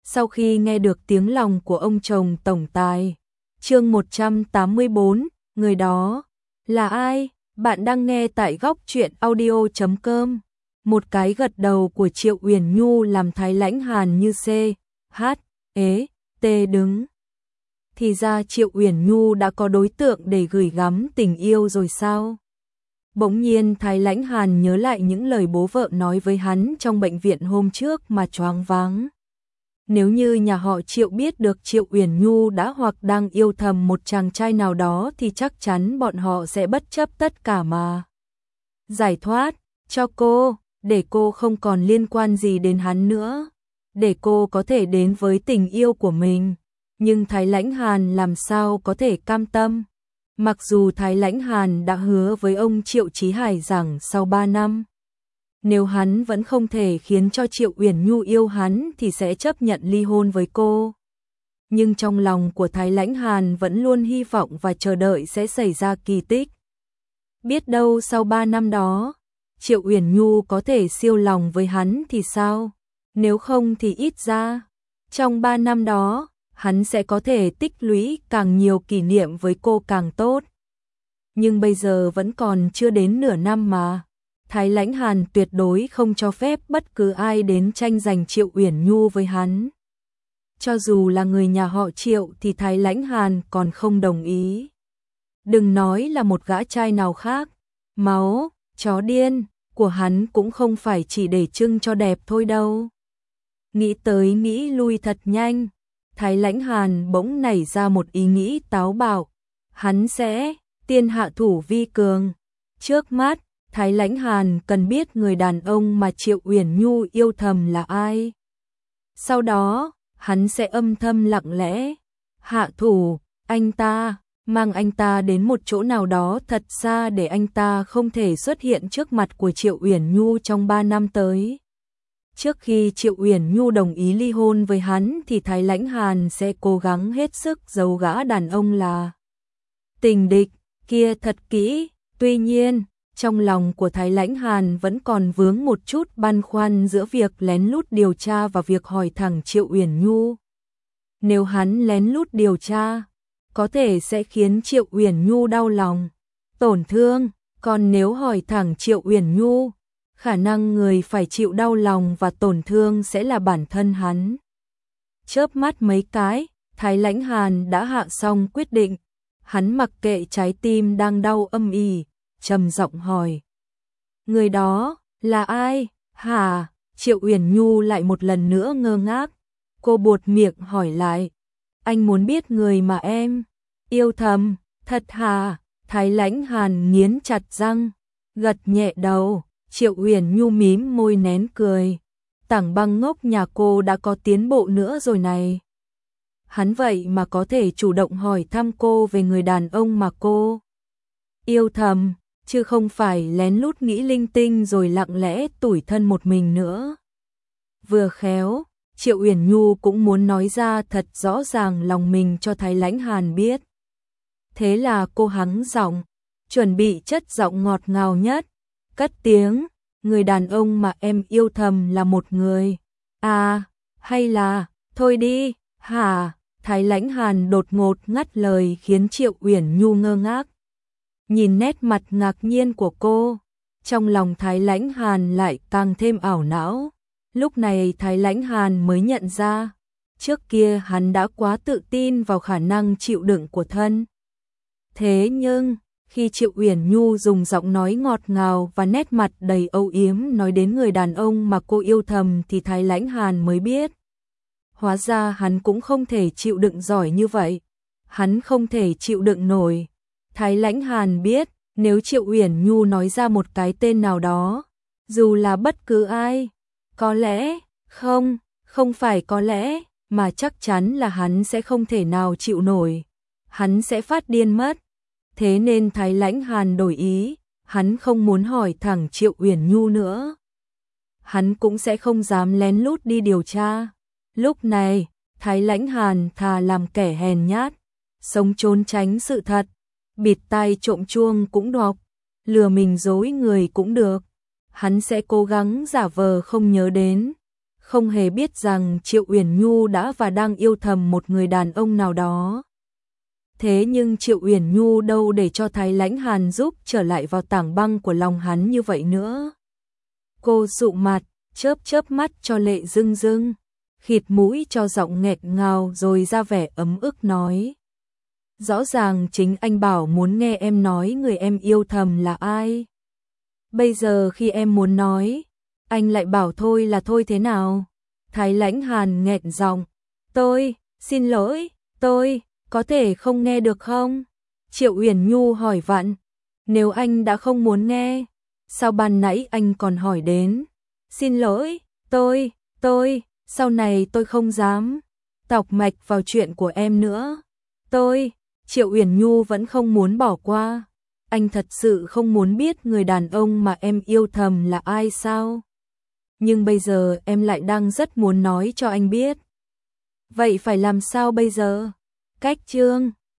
Sau khi nghe được tiếng lòng của ông chồng tổng tài. Chương 184, người đó là ai? Bạn đang nghe tại góc truyện audio.com. Một cái gật đầu của Triệu Uyển Nhu làm Thái Lãnh Hàn như C, H, ế, T đứng. Thì ra Triệu Uyển Nhu đã có đối tượng để gửi gắm tình yêu rồi sao? Bỗng nhiên Thái Lãnh Hàn nhớ lại những lời bố vợ nói với hắn trong bệnh viện hôm trước mà choáng váng. Nếu như nhà họ Triệu biết được Triệu Uyển Nhu đã hoặc đang yêu thầm một chàng trai nào đó thì chắc chắn bọn họ sẽ bất chấp tất cả mà giải thoát cho cô, để cô không còn liên quan gì đến hắn nữa, để cô có thể đến với tình yêu của mình. Nhưng Thái Lãnh Hàn làm sao có thể cam tâm? Mặc dù Thái Lãnh Hàn đã hứa với ông Triệu Chí Hải rằng sau 3 năm, nếu hắn vẫn không thể khiến cho Triệu Uyển Nhu yêu hắn thì sẽ chấp nhận ly hôn với cô. Nhưng trong lòng của Thái Lãnh Hàn vẫn luôn hy vọng và chờ đợi sẽ xảy ra kỳ tích. Biết đâu sau 3 năm đó, Triệu Uyển Nhu có thể siêu lòng với hắn thì sao? Nếu không thì ít ra, trong 3 năm đó, hắn sẽ có thể tích lũy càng nhiều kỷ niệm với cô càng tốt. Nhưng bây giờ vẫn còn chưa đến nửa năm mà. Thái Lãnh Hàn tuyệt đối không cho phép bất cứ ai đến tranh giành Triệu Uyển Nhu với hắn. Cho dù là người nhà họ Triệu thì Thái Lãnh Hàn còn không đồng ý. Đừng nói là một gã trai nào khác, máu, chó điên của hắn cũng không phải chỉ để trưng cho đẹp thôi đâu. Nghĩ tới nghĩ lui thật nhanh, Thái Lãnh Hàn bỗng nảy ra một ý nghĩ táo bạo. Hắn sẽ tiên hạ thủ vi cường. Trước mắt, Thái Lãnh Hàn cần biết người đàn ông mà Triệu Uyển Nhu yêu thầm là ai. Sau đó, hắn sẽ âm thầm lặng lẽ hạ thủ anh ta, mang anh ta đến một chỗ nào đó thật xa để anh ta không thể xuất hiện trước mặt của Triệu Uyển Nhu trong 3 năm tới. Trước khi Triệu Uyển Nhu đồng ý ly hôn với hắn thì Thái Lãnh Hàn sẽ cố gắng hết sức giấu gã đàn ông là tình địch kia thật kỹ. Tuy nhiên, trong lòng của Thái Lãnh Hàn vẫn còn vướng một chút băn khoăn giữa việc lén lút điều tra và việc hỏi thẳng Triệu Uyển Nhu. Nếu hắn lén lút điều tra, có thể sẽ khiến Triệu Uyển Nhu đau lòng, tổn thương, còn nếu hỏi thẳng Triệu Uyển Nhu, khả năng người phải chịu đau lòng và tổn thương sẽ là bản thân hắn. Chớp mắt mấy cái, Thái Lãnh Hàn đã hạ xong quyết định. Hắn mặc kệ trái tim đang đau âm ỉ, trầm giọng hỏi. Người đó là ai? Hả? Triệu Uyển Nhu lại một lần nữa ngơ ngác. Cô buột miệng hỏi lại. Anh muốn biết người mà em yêu thầm, thật hả? Thái Lãnh Hàn nghiến chặt răng, gật nhẹ đầu. Triệu Uyển Nhu mím môi nén cười. Tảng Băng ngốc nhà cô đã có tiến bộ nữa rồi này. Hắn vậy mà có thể chủ động hỏi thăm cô về người đàn ông mà cô yêu thầm, chứ không phải lén lút nghĩ linh tinh rồi lặng lẽ tủi thân một mình nữa. Vừa khéo, Triệu Uyển Nhu cũng muốn nói ra thật rõ ràng lòng mình cho Thái Lãnh Hàn biết. Thế là cô hắng giọng, chuẩn bị chất giọng ngọt ngào nhất, cất tiếng, người đàn ông mà em yêu thầm là một người. À, hay là, thôi đi, hả? Thái Lãnh Hàn đột ngột ngắt lời khiến Triệu Uyển Nhu ngơ ngác. Nhìn nét mặt ngạc nhiên của cô, trong lòng Thái Lãnh Hàn lại càng thêm ảo não. Lúc này Thái Lãnh Hàn mới nhận ra, trước kia hắn đã quá tự tin vào khả năng chịu đựng của thân. Thế nhưng, khi Triệu Uyển Nhu dùng giọng nói ngọt ngào và nét mặt đầy âu yếm nói đến người đàn ông mà cô yêu thầm thì Thái Lãnh Hàn mới biết. Hóa ra hắn cũng không thể chịu đựng giỏi như vậy. Hắn không thể chịu đựng nổi. Thái Lãnh Hàn biết, nếu Triệu Uyển Nhu nói ra một cái tên nào đó, dù là bất cứ ai, có lẽ, không phải có lẽ, mà chắc chắn là hắn sẽ không thể nào chịu nổi. Hắn sẽ phát điên mất. Thế nên Thái Lãnh Hàn đổi ý, hắn không muốn hỏi thẳng Triệu Uyển Nhu nữa. Hắn cũng sẽ không dám lén lút đi điều tra. Lúc này, Thái Lãnh Hàn thà làm kẻ hèn nhát, sống trốn tránh sự thật, bịt tai trộm chuông cũng được, lừa mình dối người cũng được. Hắn sẽ cố gắng giả vờ không nhớ đến, không hề biết rằng Triệu Uyển Nhu đã và đang yêu thầm một người đàn ông nào đó. Thế nhưng Triệu Uyển Nhu đâu để cho Thái Lãnh Hàn giúp trở lại vào tảng băng của lòng hắn như vậy nữa. Cô sụ mặt, chớp chớp mắt cho lệ rưng rưng, khịt mũi cho giọng nghẹt ngào rồi ra vẻ ấm ức nói. Rõ ràng chính anh bảo muốn nghe em nói người em yêu thầm là ai. Bây giờ khi em muốn nói, anh lại bảo thôi là thôi thế nào? Thái Lãnh Hàn nghẹn giọng, tôi, xin lỗi, tôi, có thể không nghe được không? Triệu Uyển Nhu hỏi vặn, nếu anh đã không muốn nghe, sao ban nãy anh còn hỏi đến? Xin lỗi, tôi, sau này tôi không dám tọc mạch vào chuyện của em nữa. Triệu Uyển Nhu vẫn không muốn bỏ qua. Anh thật sự không muốn biết người đàn ông mà em yêu thầm là ai sao? Nhưng bây giờ em lại đang rất muốn nói cho anh biết. Vậy phải làm sao bây giờ? Cách chương